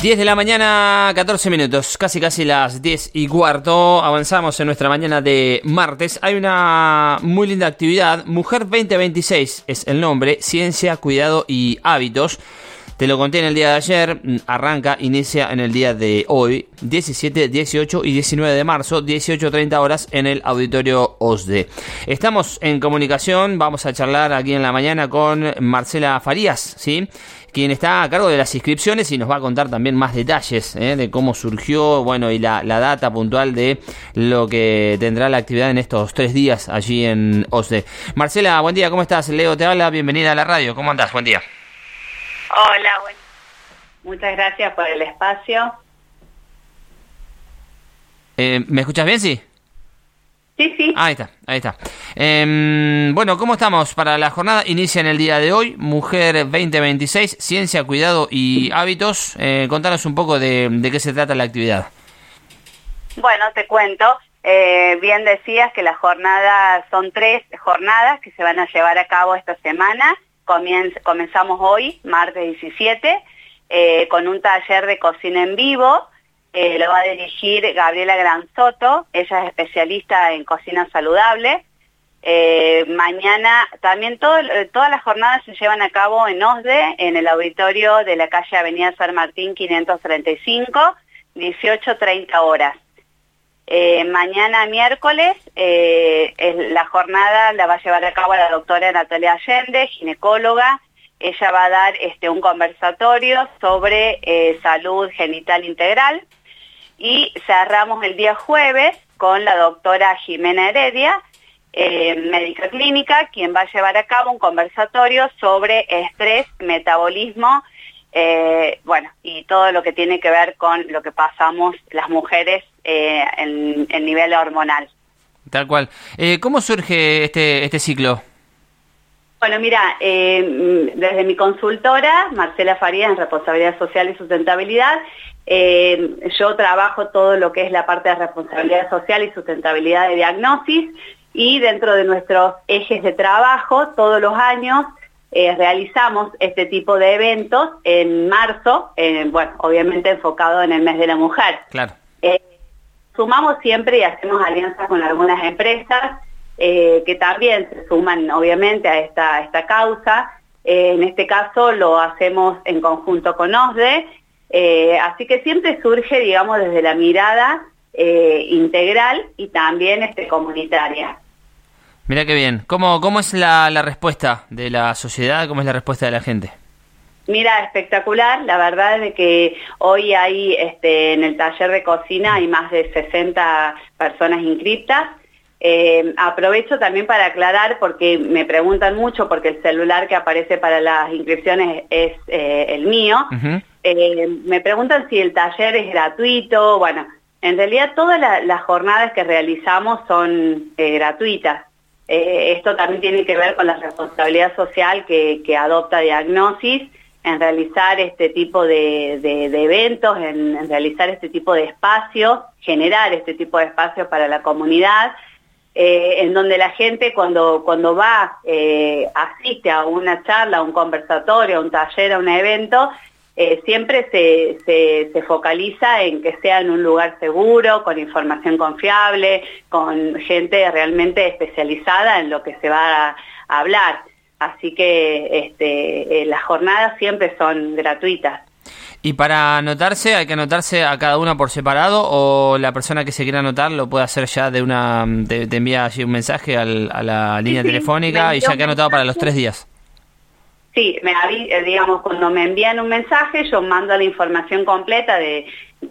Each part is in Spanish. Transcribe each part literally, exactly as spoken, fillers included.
diez de la mañana, catorce minutos, casi casi las diez y cuarto. Avanzamos en nuestra mañana de martes. Hay una muy linda actividad. Mujer veinte veintiséis es el nombre. Ciencia, cuidado y hábitos. Te lo conté en el día de ayer. Arranca, inicia en el día de hoy, diecisiete, dieciocho y diecinueve de marzo, dieciocho treinta horas en el Auditorio OSDE. Estamos en comunicación. Vamos a charlar aquí en la mañana con Marcela Farías, ¿sí?, quien está a cargo de las inscripciones y nos va a contar también más detalles ¿eh? de cómo surgió, bueno, y la, la data puntual de lo que tendrá la actividad en estos tres días allí en OSDE. Marcela, buen día, ¿cómo estás? Leo te habla, bienvenida a la radio, ¿cómo andás? Buen día. Hola, bueno. Muchas gracias por el espacio. Eh, ¿Me escuchas bien, sí? Sí, sí. Ahí está, ahí está. Eh, bueno, ¿cómo estamos para la jornada? Inicia en el día de hoy, Mujer veinte veintiséis, Ciencia, Cuidado y Hábitos. Eh, contanos un poco de, de qué se trata la actividad. Bueno, te cuento. Eh, bien decías que las jornadas son tres jornadas que se van a llevar a cabo esta semana. Comienz, comenzamos hoy, martes diecisiete, eh, con un taller de cocina en vivo. Eh, lo va a dirigir Gabriela Granzotto, ella es especialista en cocina saludable. Eh, mañana también todo, todas las jornadas se llevan a cabo en OSDE, en el auditorio de la calle Avenida San Martín quinientos treinta y cinco, dieciocho treinta horas. Eh, mañana miércoles eh, es, la jornada la va a llevar a cabo la doctora Natalia Allende, ginecóloga. Ella va a dar este, un conversatorio sobre eh, salud genital integral. Y cerramos el día jueves con la doctora Jimena Heredia, eh, médica clínica, quien va a llevar a cabo un conversatorio sobre estrés, metabolismo, eh, bueno, y todo lo que tiene que ver con lo que pasamos las mujeres eh, en el nivel hormonal. Tal cual. Eh, ¿Cómo surge este, este ciclo? Bueno, mira, eh, desde mi consultora, Marcela Farías, en Responsabilidad Social y Sustentabilidad, eh, yo trabajo todo lo que es la parte de responsabilidad social y sustentabilidad de diagnosis, y dentro de nuestros ejes de trabajo, todos los años eh, realizamos este tipo de eventos en marzo, eh, bueno, obviamente enfocado en el mes de la mujer. Claro. Eh, sumamos siempre y hacemos alianzas con algunas empresas, Eh, que también se suman obviamente a esta, a esta causa. Eh, en este caso lo hacemos en conjunto con OSDE, eh, así que siempre surge, digamos, desde la mirada eh, integral y también este, comunitaria. Mirá qué bien. ¿Cómo, cómo es la, la respuesta de la sociedad? ¿Cómo es la respuesta de la gente? Mira, espectacular. La verdad es de que hoy hay este, en el taller de cocina hay más de sesenta personas inscriptas. Eh, aprovecho también para aclarar, porque me preguntan mucho, porque el celular que aparece para las inscripciones es eh, el mío. Uh-huh. eh, me preguntan si el taller es gratuito. Bueno, en realidad todas la, las jornadas que realizamos son eh, gratuitas. Eh, esto también tiene que ver con la responsabilidad social que, que adopta Diagnosis en realizar este tipo de, de, de eventos, en, en realizar este tipo de espacios, generar este tipo de espacios para la comunidad. Eh, en donde la gente cuando, cuando va, eh, asiste a una charla, a un conversatorio, a un taller, a un evento, eh, siempre se, se, se focaliza en que sea en un lugar seguro, con información confiable, con gente realmente especializada en lo que se va a, a hablar. Así que este, eh, las jornadas siempre son gratuitas. ¿Y para anotarse, hay que anotarse a cada una por separado, o la persona que se quiera anotar lo puede hacer ya de una, te, te envía allí un mensaje al, a la línea sí, telefónica sí, y ya queda anotado para los tres días? Sí, me digamos, cuando me envían un mensaje, yo mando la información completa de,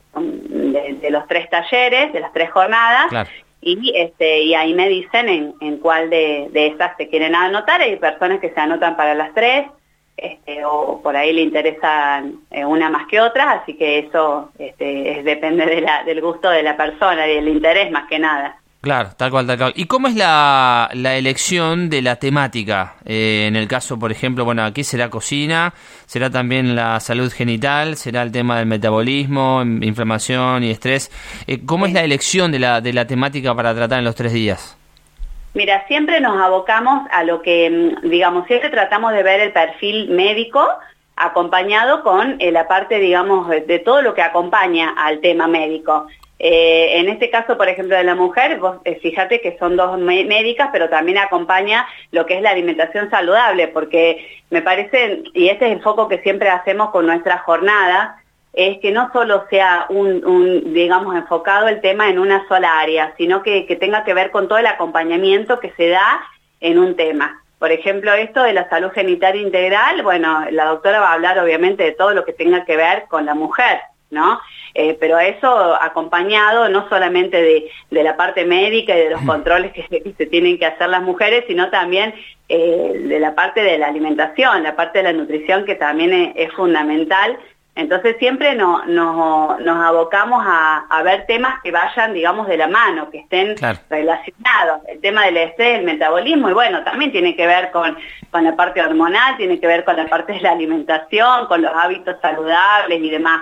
de, de los tres talleres, de las tres jornadas, claro. y este y ahí me dicen en, en cuál de, de esas se quieren anotar. Hay personas que se anotan para las tres, Este, o por ahí le interesan eh, una más que otra, así que eso este, es, depende de la, del gusto de la persona y del interés más que nada. Claro, tal cual, tal cual. ¿Y cómo es la, la elección de la temática? Eh, en el caso, por ejemplo, bueno, aquí será cocina, será también la salud genital, será el tema del metabolismo, inflamación y estrés. Eh, ¿Cómo sí. es la elección de la, de la temática para tratar en los tres días? Mira, siempre nos abocamos a lo que, digamos, siempre tratamos de ver el perfil médico acompañado con eh, la parte, digamos, de, de todo lo que acompaña al tema médico. Eh, en este caso, por ejemplo, de la mujer, vos eh, fíjate que son dos médicas, pero también acompaña lo que es la alimentación saludable, porque me parece, y este es el foco que siempre hacemos con nuestras jornadas, es que no solo sea un, un digamos, enfocado el tema en una sola área, sino que, que tenga que ver con todo el acompañamiento que se da en un tema. Por ejemplo, esto de la salud genital integral, bueno, la doctora va a hablar obviamente de todo lo que tenga que ver con la mujer, ¿no? Eh, pero eso acompañado no solamente de, de la parte médica y de los controles que se, que se tienen que hacer las mujeres, sino también eh, de la parte de la alimentación, la parte de la nutrición que también es, es fundamental. Entonces siempre no, no, nos abocamos a, a ver temas que vayan, digamos, de la mano, que estén claro. relacionados. El tema del estrés, el metabolismo, y bueno, también tiene que ver con, con la parte hormonal, tiene que ver con la parte de la alimentación, con los hábitos saludables y demás.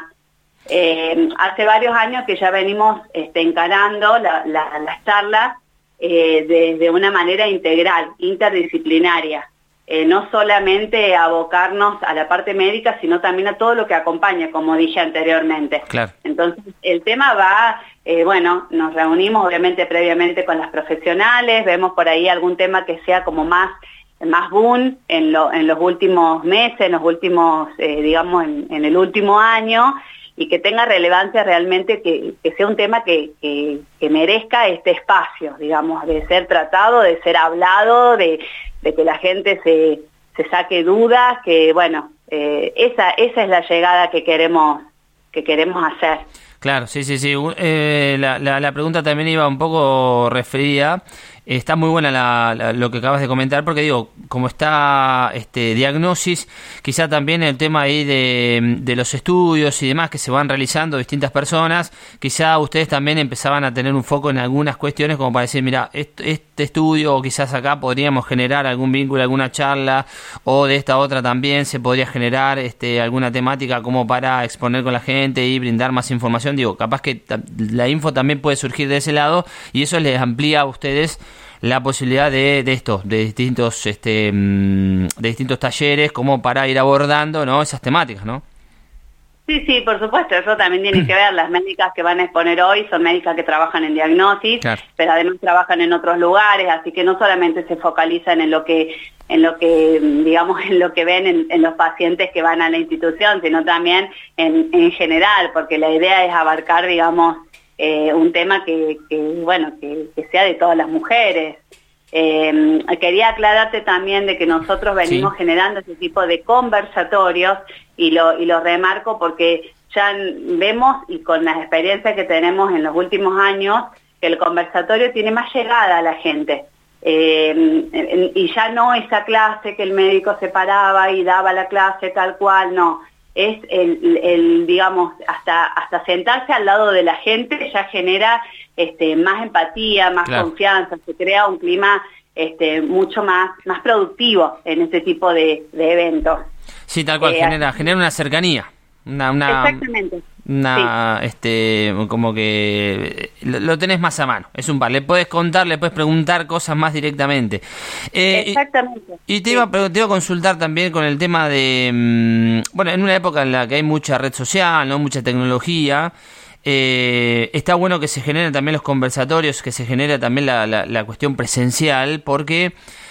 Eh, hace varios años que ya venimos este, encarando la, la, las charlas eh, de, de una manera integral, interdisciplinaria. Eh, no solamente abocarnos a la parte médica, sino también a todo lo que acompaña, como dije anteriormente. Claro. Entonces, el tema va, eh, bueno, nos reunimos obviamente previamente con las profesionales, vemos por ahí algún tema que sea como más, más boom en, lo, en los últimos meses, en los últimos, eh, digamos, en, en el último año, y que tenga relevancia realmente, que, que sea un tema que, que, que merezca este espacio, digamos, de ser tratado, de ser hablado, de, de que la gente se, se saque dudas, que bueno, eh, esa, esa es la llegada que queremos, que queremos hacer. Claro, sí, sí, sí. Eh, la, la, la pregunta también iba un poco referida. Está muy buena la, la, lo que acabas de comentar, porque digo, como está este diagnosis, quizá también el tema ahí de, de los estudios y demás que se van realizando distintas personas, quizá ustedes también empezaban a tener un foco en algunas cuestiones como para decir, mira, este, este estudio o quizás acá podríamos generar algún vínculo, alguna charla, o de esta otra también se podría generar este alguna temática como para exponer con la gente y brindar más información. Digo, capaz que la info también puede surgir de ese lado y eso les amplía a ustedes la posibilidad de, de esto, de distintos este de distintos talleres como para ir abordando, ¿no?, esas temáticas, ¿no? Sí, sí, por supuesto, eso también tiene que ver. Las médicas que van a exponer hoy son médicas que trabajan en diagnosis, claro, pero además trabajan en otros lugares, así que no solamente se focalizan en lo que en lo que digamos en lo que ven en, en los pacientes que van a la institución, sino también en, en general, porque la idea es abarcar, digamos, Eh, un tema que, que bueno, que, que sea de todas las mujeres. Eh, quería aclararte también de que nosotros venimos sí. generando ese tipo de conversatorios y lo, y lo remarco porque ya vemos, y con las experiencias que tenemos en los últimos años, que el conversatorio tiene más llegada a la gente. Eh, y ya no esa clase que el médico se paraba y daba la clase tal cual, no. Es el, el, digamos, hasta hasta sentarse al lado de la gente ya genera este, más empatía, más claro. confianza, se crea un clima este, mucho más, más productivo en ese tipo de, de eventos. Sí, tal cual, eh, genera, genera una cercanía. Una, una, exactamente. Una, sí. este, como que lo, lo tenés más a mano, es un par, le puedes contar, le puedes preguntar cosas más directamente. Eh, Exactamente. Y, y te, sí. iba, te iba a consultar también con el tema de, mmm, bueno, en una época en la que hay mucha red social, no mucha tecnología, eh, está bueno que se generen también los conversatorios, que se genere también la, la, la cuestión presencial, porque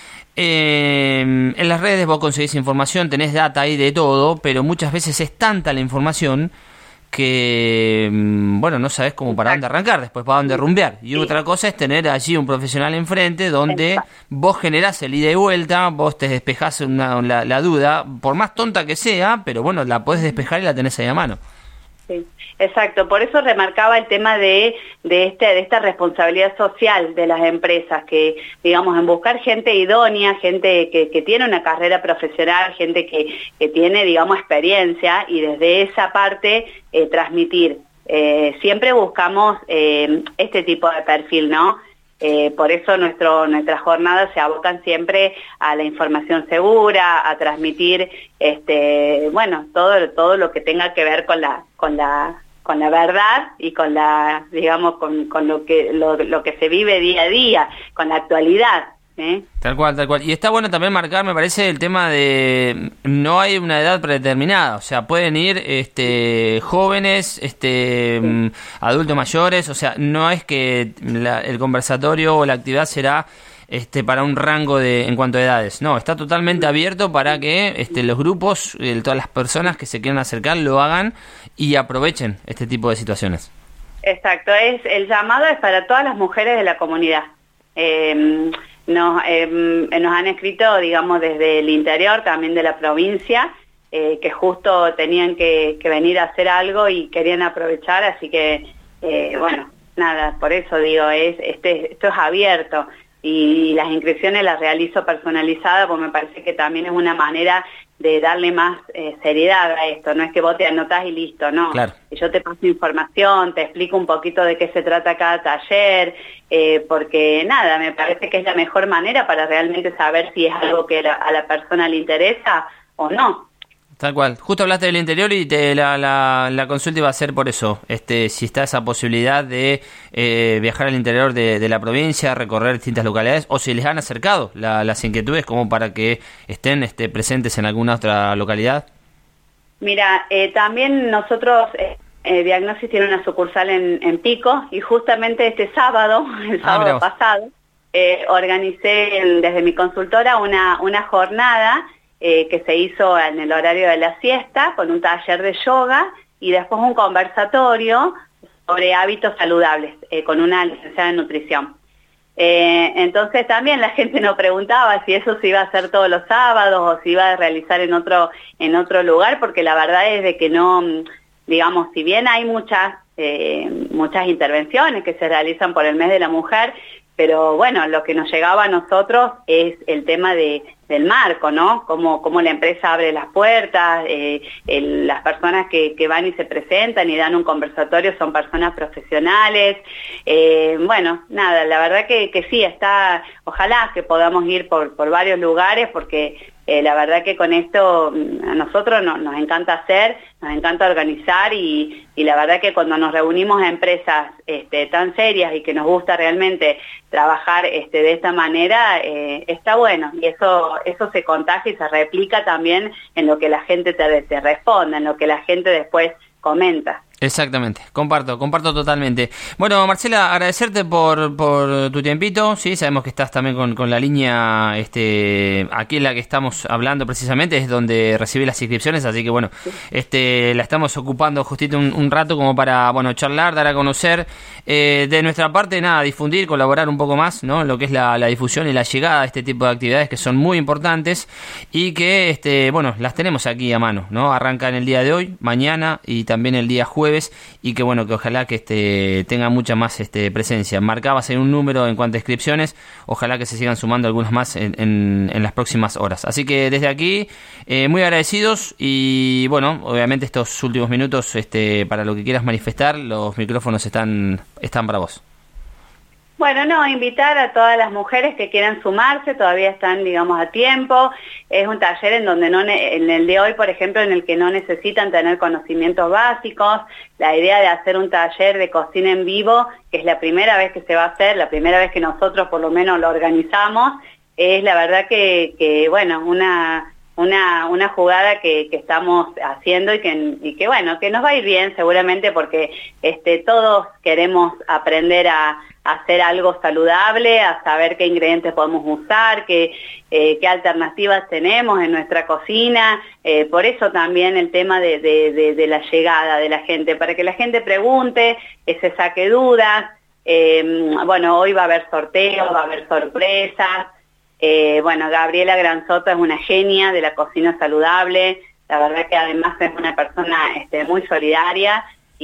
Eh, en las redes vos conseguís información, tenés data ahí de todo, pero muchas veces es tanta la información que, bueno, no sabés cómo para dónde arrancar, después para dónde rumbear. Y sí. otra cosa es tener allí un profesional enfrente donde Exacto. vos generás el ida y vuelta, vos te despejás una, la, la duda, por más tonta que sea, pero bueno, la podés despejar y la tenés ahí a mano. Sí, exacto. Por eso remarcaba el tema de, de, este, de esta responsabilidad social de las empresas, que, digamos, en buscar gente idónea, gente que, que tiene una carrera profesional, gente que, que tiene, digamos, experiencia, y desde esa parte eh, transmitir. Eh, siempre buscamos eh, este tipo de perfil, ¿no? Eh, por eso nuestro, nuestras jornadas se abocan siempre a la información segura, a transmitir este, bueno, todo, todo lo que tenga que ver con la, con la, con la verdad y con la, digamos, con, con lo que, lo, lo que se vive día a día, con la actualidad. ¿sí? Tal cual, tal cual. Y está bueno también marcar, me parece, el tema de no hay una edad predeterminada, o sea, pueden ir este jóvenes, este sí. adultos mayores, o sea, no es que la, el conversatorio o la actividad será este para un rango de en cuanto a edades, no, está totalmente abierto para que este los grupos, eh, todas las personas que se quieran acercar lo hagan y aprovechen este tipo de situaciones. Exacto, es el llamado es para todas las mujeres de la comunidad. Eh, nos, eh, nos han escrito, digamos, desde el interior, también de la provincia, eh, que justo tenían que, que venir a hacer algo y querían aprovechar, así que, eh, bueno, nada, por eso digo, es este esto es abierto. Y las inscripciones las realizo personalizadas, porque me parece que también es una manera de darle más eh, seriedad a esto. No es que vos te anotás y listo, no. Claro. Yo te paso información, te explico un poquito de qué se trata cada taller, eh, porque nada, me parece que es la mejor manera para realmente saber si es algo que la, a la persona le interesa o no. Tal cual. Justo hablaste del interior y te, la, la, la consulta iba a ser por eso. Este, si está esa posibilidad de eh, viajar al interior de, de la provincia, recorrer distintas localidades, o si les han acercado la, las inquietudes como para que estén este, presentes en alguna otra localidad. Mira, eh, también nosotros, eh, eh, Diagnosis tiene una sucursal en, en Pico, y justamente este sábado, el sábado ah, pasado, eh, organicé en, desde mi consultora una, una jornada Eh, que se hizo en el horario de la siesta, con un taller de yoga y después un conversatorio sobre hábitos saludables, eh, con una licenciada en nutrición. Eh, entonces también la gente nos preguntaba si eso se iba a hacer todos los sábados o se iba a realizar en otro, en otro lugar, porque la verdad es de que no, digamos, si bien hay muchas, eh, muchas intervenciones que se realizan por el mes de la mujer, pero bueno, lo que nos llegaba a nosotros es el tema de, del marco, ¿no? Cómo, cómo la empresa abre las puertas, eh, el, las personas que, que van y se presentan y dan un conversatorio son personas profesionales. Eh, bueno, nada, la verdad que, que sí, está, ojalá que podamos ir por, por varios lugares, porque eh, la verdad que con esto a nosotros no, nos encanta hacer, nos encanta organizar y, y la verdad que cuando nos reunimos a empresas este, tan serias y que nos gusta realmente trabajar este, de esta manera, eh, está bueno, y eso, eso se contagia y se replica también en lo que la gente te, te responde, en lo que la gente después comenta. Exactamente, comparto, comparto totalmente. Bueno, Marcela, agradecerte por, por tu tiempito, sí, sabemos que estás también con, con la línea, este, aquí en la que estamos hablando precisamente, es donde recibí las inscripciones, así que bueno, sí. este, la estamos ocupando justito un, un rato como para, bueno, charlar, dar a conocer, eh, de nuestra parte, nada, difundir, colaborar un poco más, ¿no? Lo que es la, la difusión y la llegada de este tipo de actividades que son muy importantes y que, este, bueno, las tenemos aquí a mano, ¿no? Arrancan el día de hoy, mañana y también el día jueves. Y que bueno, que ojalá que este tenga mucha más este presencia. Marcabas en un número en cuanto a inscripciones, ojalá que se sigan sumando algunas más en, en, en las próximas horas. Así que desde aquí, eh, muy agradecidos y bueno, obviamente estos últimos minutos este para lo que quieras manifestar, los micrófonos están, están para vos. Bueno, no, invitar a todas las mujeres que quieran sumarse, todavía están, digamos, a tiempo. Es un taller en donde no, en el de hoy, por ejemplo, en el que no necesitan tener conocimientos básicos. La idea de hacer un taller de cocina en vivo, que es la primera vez que se va a hacer, la primera vez que nosotros por lo menos lo organizamos, es la verdad que, que bueno, una... Una, una jugada que, que estamos haciendo y que, y que bueno, que nos va a ir bien seguramente porque este, todos queremos aprender a, a hacer algo saludable, a saber qué ingredientes podemos usar, qué, eh, qué alternativas tenemos en nuestra cocina, eh, por eso también el tema de, de, de, de la llegada de la gente, para que la gente pregunte, eh, se saque dudas, eh, bueno, hoy va a haber sorteos, va a haber sorpresas. Eh, bueno, Gabriela Granzotto es una genia de la cocina saludable, la verdad que además es una persona este, muy solidaria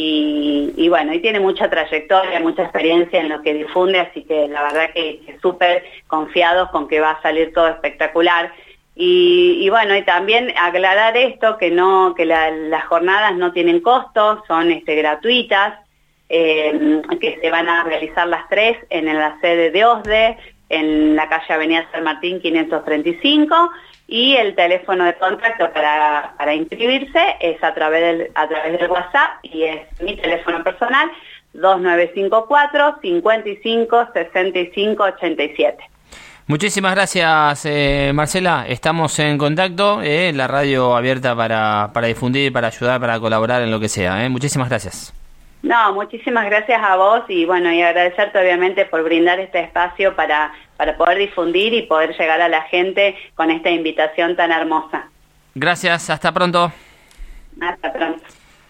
y, y bueno, y tiene mucha trayectoria, mucha experiencia en lo que difunde, así que la verdad que, que súper confiados con que va a salir todo espectacular. Y, y bueno, y también aclarar esto, que no, que la, las jornadas no tienen costo, son este, gratuitas, eh, que se van a realizar las tres en la sede de OSDE, en la calle Avenida San Martín quinientos treinta y cinco, y el teléfono de contacto para, para inscribirse es a través, del, a través del WhatsApp, y es mi teléfono personal, dos nueve cinco cuatro, cinco cinco, seis cinco ocho siete. Muchísimas gracias, eh, Marcela. Estamos en contacto, eh, la radio abierta para, para difundir, para ayudar, para colaborar en lo que sea. Eh. Muchísimas gracias. No, muchísimas gracias a vos y bueno, y agradecerte obviamente por brindar este espacio para, para poder difundir y poder llegar a la gente con esta invitación tan hermosa. Gracias, hasta pronto. Hasta pronto.